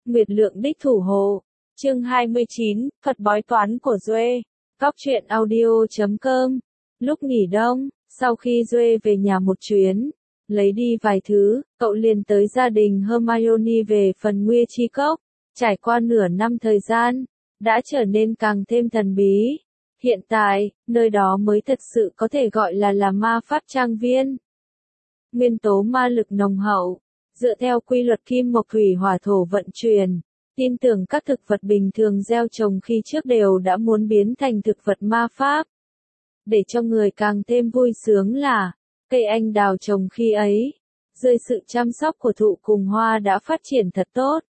Nguyệt Lượng đích thủ hộ. Chương 29, Phật bói toán của Duệ. Góc truyện audio.com. Lúc nghỉ đông, sau khi Duệ về nhà một chuyến, lấy đi vài thứ, cậu liền tới gia đình Hermione về phần Nguy Chi Cốc. Trải qua nửa năm thời gian, đã trở nên càng thêm thần bí. Hiện tại, nơi đó mới thật sự có thể gọi là ma pháp trang viên. Nguyên tố ma lực nồng hậu, dựa theo quy luật kim mộc thủy hỏa thổ vận chuyển, tin tưởng các thực vật bình thường gieo trồng khi trước đều đã muốn biến thành thực vật ma pháp. Để cho người càng thêm vui sướng là, cây anh đào trồng khi ấy, dưới sự chăm sóc của thụ cùng hoa đã phát triển thật tốt.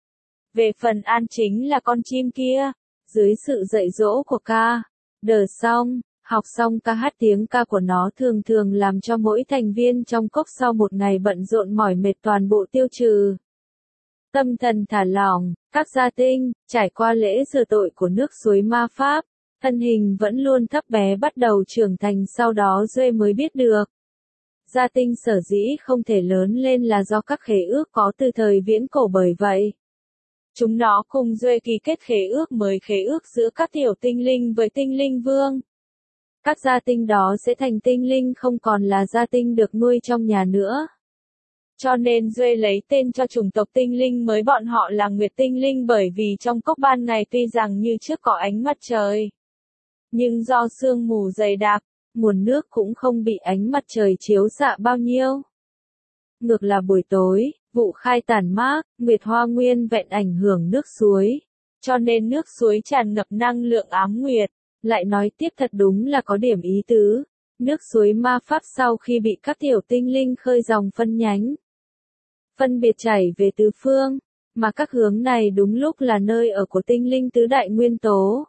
Về phần An chính là con chim kia, dưới sự dạy dỗ của ca, đờ xong, học xong ca hát tiếng ca của nó thường thường làm cho mỗi thành viên trong cốc sau một ngày bận rộn mỏi mệt toàn bộ tiêu trừ. Tâm thần thả lỏng, các gia tinh, trải qua lễ rửa tội của nước suối ma pháp, thân hình vẫn luôn thấp bé bắt đầu trưởng thành sau đó Duệ mới biết được. Gia tinh sở dĩ không thể lớn lên là do các khế ước có từ thời viễn cổ bởi vậy. Chúng nó cùng Duệ ký kết khế ước mới khế ước giữa các tiểu tinh linh với tinh linh vương. Các gia tinh đó sẽ thành tinh linh không còn là gia tinh được nuôi trong nhà nữa. Cho nên Duệ lấy tên cho chủng tộc tinh linh mới bọn họ là Nguyệt tinh linh bởi vì trong cốc ban ngày tuy rằng như trước có ánh mặt trời. Nhưng do sương mù dày đặc, nguồn nước cũng không bị ánh mặt trời chiếu xạ bao nhiêu. Ngược là buổi tối, vụ khai tàn mát, nguyệt hoa nguyên vẹn ảnh hưởng nước suối. Cho nên nước suối tràn ngập năng lượng ám nguyệt. Lại nói tiếp thật đúng là có điểm ý tứ. Nước suối ma pháp sau khi bị các tiểu tinh linh khơi dòng phân nhánh, phân biệt chảy về tứ phương, mà các hướng này đúng lúc là nơi ở của tinh linh tứ đại nguyên tố.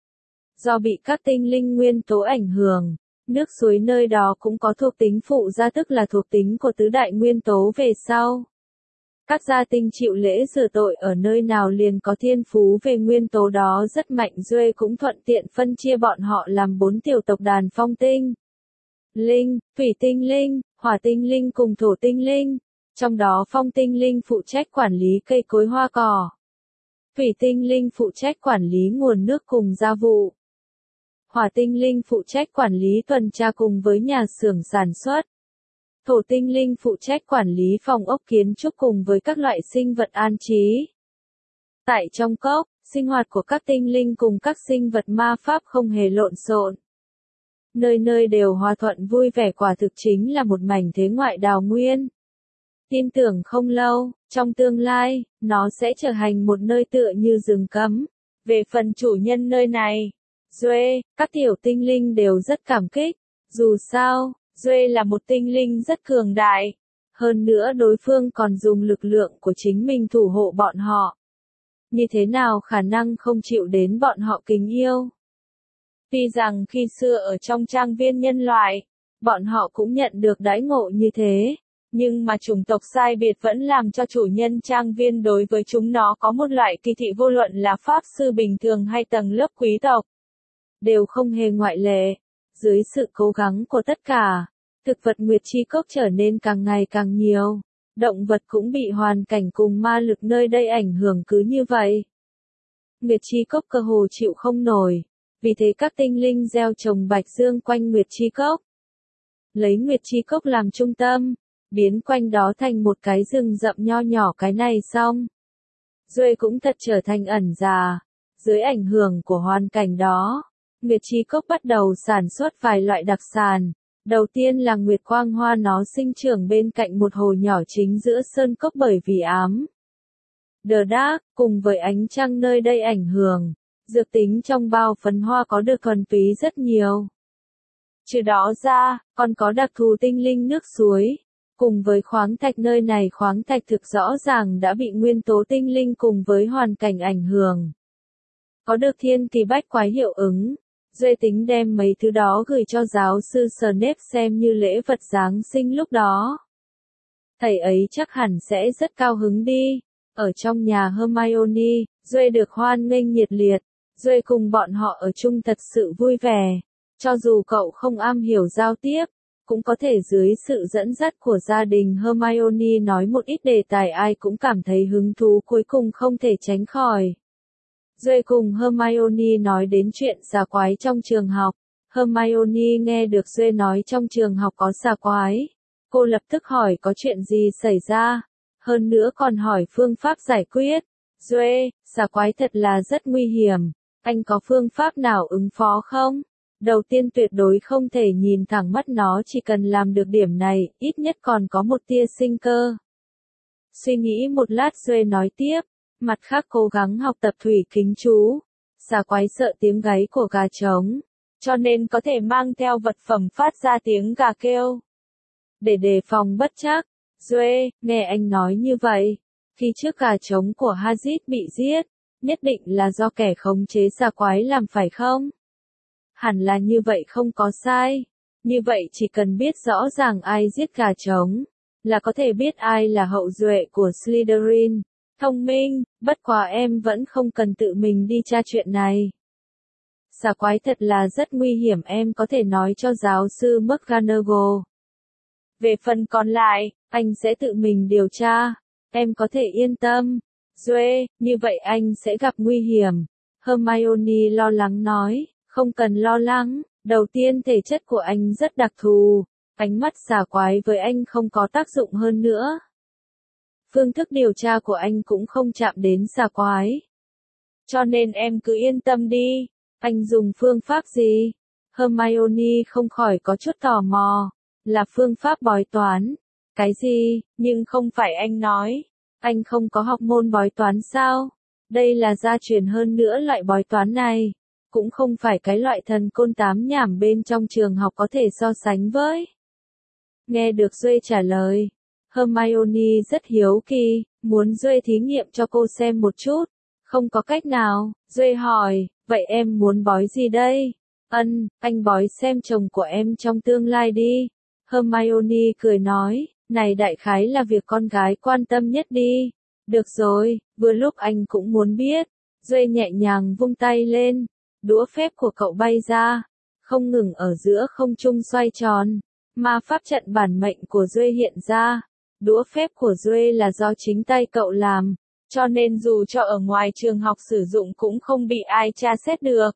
Do bị các tinh linh nguyên tố ảnh hưởng, nước suối nơi đó cũng có thuộc tính phụ gia tức là thuộc tính của tứ đại nguyên tố về sau. Các gia tinh chịu lễ rửa tội ở nơi nào liền có thiên phú về nguyên tố đó rất mạnh. Duệ cũng thuận tiện phân chia bọn họ làm 4 tiểu tộc đàn phong tinh linh, thủy tinh linh, hỏa tinh linh cùng thổ tinh linh. Trong đó phong tinh linh phụ trách quản lý cây cối hoa cỏ. Thủy tinh linh phụ trách quản lý nguồn nước cùng gia vụ. Hỏa tinh linh phụ trách quản lý tuần tra cùng với nhà xưởng sản xuất. Thổ tinh linh phụ trách quản lý phòng ốc kiến trúc cùng với các loại sinh vật an trí. Tại trong cốc, sinh hoạt của các tinh linh cùng các sinh vật ma pháp không hề lộn xộn. Nơi nơi đều hòa thuận vui vẻ quả thực chính là một mảnh thế ngoại đào nguyên. Tin tưởng không lâu, trong tương lai, nó sẽ trở thành một nơi tựa như rừng cấm. Về phần chủ nhân nơi này, Duệ, các tiểu tinh linh đều rất cảm kích. Dù sao, Duệ là một tinh linh rất cường đại. Hơn nữa đối phương còn dùng lực lượng của chính mình thủ hộ bọn họ. Như thế nào khả năng không chịu đến bọn họ kính yêu. Tuy rằng khi xưa ở trong trang viên nhân loại, bọn họ cũng nhận được đãi ngộ như thế. Nhưng mà chủng tộc sai biệt vẫn làm cho chủ nhân trang viên đối với chúng nó có một loại kỳ thị vô luận là pháp sư bình thường hay tầng lớp quý tộc. Đều không hề ngoại lệ. Dưới sự cố gắng của tất cả, thực vật Nguyệt Chi Cốc trở nên càng ngày càng nhiều. Động vật cũng bị hoàn cảnh cùng ma lực nơi đây ảnh hưởng cứ như vậy. Nguyệt Chi Cốc cơ hồ chịu không nổi. Vì thế các tinh linh gieo trồng bạch dương quanh Nguyệt Chi Cốc. Lấy Nguyệt Chi Cốc làm trung tâm, biến quanh đó thành một cái rừng rậm nho nhỏ cái này xong. Duệ cũng thật trở thành ẩn già. Dưới ảnh hưởng của hoàn cảnh đó, Nguyệt Chi Cốc bắt đầu sản xuất vài loại đặc sản. Đầu tiên là Nguyệt Quang Hoa, nó sinh trưởng bên cạnh một hồ nhỏ chính giữa sơn cốc bởi vì ám đờ đác, cùng với ánh trăng nơi đây ảnh hưởng, dược tính trong bao phấn hoa có được thuần túy rất nhiều. Trừ đó ra, còn có đặc thù tinh linh nước suối. Cùng với khoáng thạch nơi này khoáng thạch thực rõ ràng đã bị nguyên tố tinh linh cùng với hoàn cảnh ảnh hưởng. Có được thiên kỳ bách quái hiệu ứng. Duệ tính đem mấy thứ đó gửi cho giáo sư Snape xem như lễ vật Giáng sinh lúc đó. Thầy ấy chắc hẳn sẽ rất cao hứng đi. Ở trong nhà Hermione, Duệ được hoan nghênh nhiệt liệt. Duệ cùng bọn họ ở chung thật sự vui vẻ. Cho dù cậu không am hiểu giao tiếp, cũng có thể dưới sự dẫn dắt của gia đình Hermione nói một ít đề tài ai cũng cảm thấy hứng thú cuối cùng không thể tránh khỏi. Duệ cùng Hermione nói đến chuyện xà quái trong trường học. Hermione nghe được Duệ nói trong trường học có xà quái. Cô lập tức hỏi có chuyện gì xảy ra. Hơn nữa còn hỏi phương pháp giải quyết. Duệ, xà quái thật là rất nguy hiểm. Anh có phương pháp nào ứng phó không? Đầu tiên tuyệt đối không thể nhìn thẳng mắt nó, chỉ cần làm được điểm này, ít nhất còn có một tia sinh cơ. Suy nghĩ một lát Duệ nói tiếp, mặt khác cố gắng học tập thủy kính chú. Xà quái sợ tiếng gáy của gà trống, cho nên có thể mang theo vật phẩm phát ra tiếng gà kêu. Để đề phòng bất trắc, Duệ, nghe anh nói như vậy, khi trước gà trống của Hagrid bị giết, nhất định là do kẻ khống chế xà quái làm phải không? Hẳn là như vậy không có sai. Như vậy chỉ cần biết rõ ràng ai giết gà trống, là có thể biết ai là hậu duệ của Slytherin. Thông minh, bất quá em vẫn không cần tự mình đi tra chuyện này. Xà quái thật là rất nguy hiểm, em có thể nói cho giáo sư McGonagall. Về phần còn lại, anh sẽ tự mình điều tra. Em có thể yên tâm. Duệ, như vậy anh sẽ gặp nguy hiểm. Hermione lo lắng nói, không cần lo lắng, đầu tiên thể chất của anh rất đặc thù. Ánh mắt xà quái với anh không có tác dụng hơn nữa. Phương thức điều tra của anh cũng không chạm đến xà quái. Cho nên em cứ yên tâm đi. Anh dùng phương pháp gì? Hermione không khỏi có chút tò mò. Là phương pháp bói toán. Cái gì? Nhưng không phải anh nói. Anh không có học môn bói toán sao? Đây là gia truyền hơn nữa loại bói toán này. Cũng không phải cái loại thần côn tám nhảm bên trong trường học có thể so sánh với. Nghe được Duệ trả lời. Hermione rất hiếu kỳ, muốn Duệ thí nghiệm cho cô xem một chút. Không có cách nào, Duệ hỏi, vậy em muốn bói gì đây? Anh bói xem chồng của em trong tương lai đi. Hermione cười nói, này đại khái là việc con gái quan tâm nhất đi. Được rồi, vừa lúc anh cũng muốn biết. Duệ nhẹ nhàng vung tay lên, đũa phép của cậu bay ra, không ngừng ở giữa không trung xoay tròn. Ma pháp trận bản mệnh của Duệ hiện ra. Đũa phép của Duệ là do chính tay cậu làm, cho nên dù cho ở ngoài trường học sử dụng cũng không bị ai tra xét được.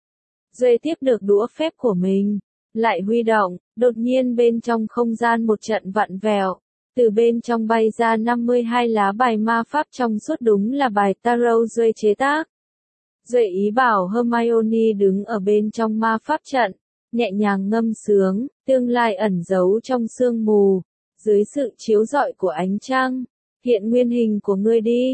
Duệ tiếp được đũa phép của mình, lại huy động, đột nhiên bên trong không gian một trận vặn vẹo, từ bên trong bay ra 52 lá bài ma pháp trong suốt, đúng là bài tarot Duệ chế tác. Duệ ý bảo Hermione đứng ở bên trong ma pháp trận, nhẹ nhàng ngâm sướng, tương lai ẩn giấu trong sương mù, dưới sự chiếu rọi của ánh trăng, hiện nguyên hình của ngươi đi.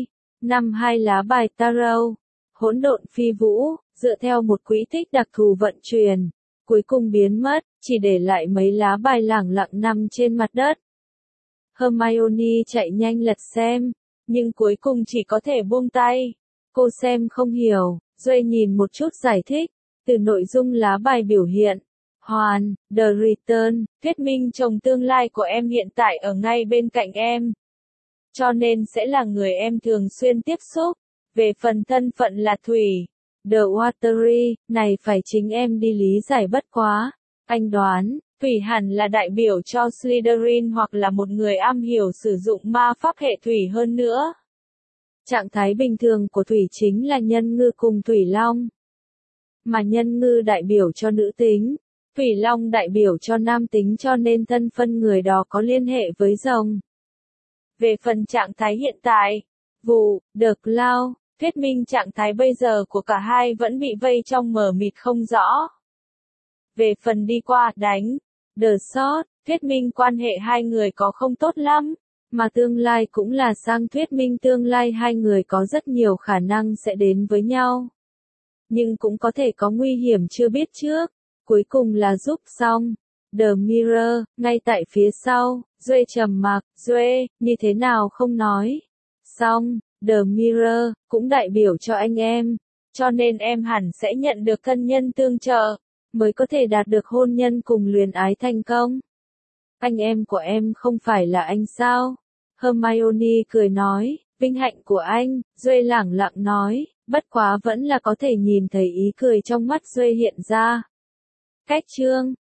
52 lá bài tarot, hỗn độn phi vũ, dựa theo một quỹ tích đặc thù vận chuyển, cuối cùng biến mất, chỉ để lại mấy lá bài lẳng lặng nằm trên mặt đất. Hermione chạy nhanh lật xem, nhưng cuối cùng chỉ có thể buông tay. Cô xem không hiểu, Duệ nhìn một chút giải thích, từ nội dung lá bài biểu hiện. Hoàn, The Return, thuyết minh chồng tương lai của em hiện tại ở ngay bên cạnh em. Cho nên sẽ là người em thường xuyên tiếp xúc. Về phần thân phận là Thủy, The Watery, này phải chính em đi lý giải bất quá. Anh đoán, Thủy hẳn là đại biểu cho Slytherin hoặc là một người am hiểu sử dụng ma pháp hệ thủy hơn nữa. Trạng thái bình thường của Thủy chính là nhân ngư cùng Thủy Long. Mà nhân ngư đại biểu cho nữ tính, Thủy Long đại biểu cho nam tính, cho nên thân phân người đó có liên hệ với rồng. Về phần trạng thái hiện tại, vụ, The Cloud, thuyết minh trạng thái bây giờ của cả hai vẫn bị vây trong mờ mịt không rõ. Về phần đi qua, đánh, The Sword, thuyết minh quan hệ hai người có không tốt lắm, mà tương lai cũng là sang thuyết minh tương lai hai người có rất nhiều khả năng sẽ đến với nhau. Nhưng cũng có thể có nguy hiểm chưa biết trước. Cuối cùng là giúp xong. The Mirror, ngay tại phía sau, Duệ trầm mặc, Duệ, như thế nào không nói. Xong, The Mirror, cũng đại biểu cho anh em. Cho nên em hẳn sẽ nhận được thân nhân tương trợ, mới có thể đạt được hôn nhân cùng luyến ái thành công. Anh em của em không phải là anh sao? Hermione cười nói, vinh hạnh của anh, Duệ lẳng lặng nói, bất quá vẫn là có thể nhìn thấy ý cười trong mắt Duệ hiện ra. Cách chương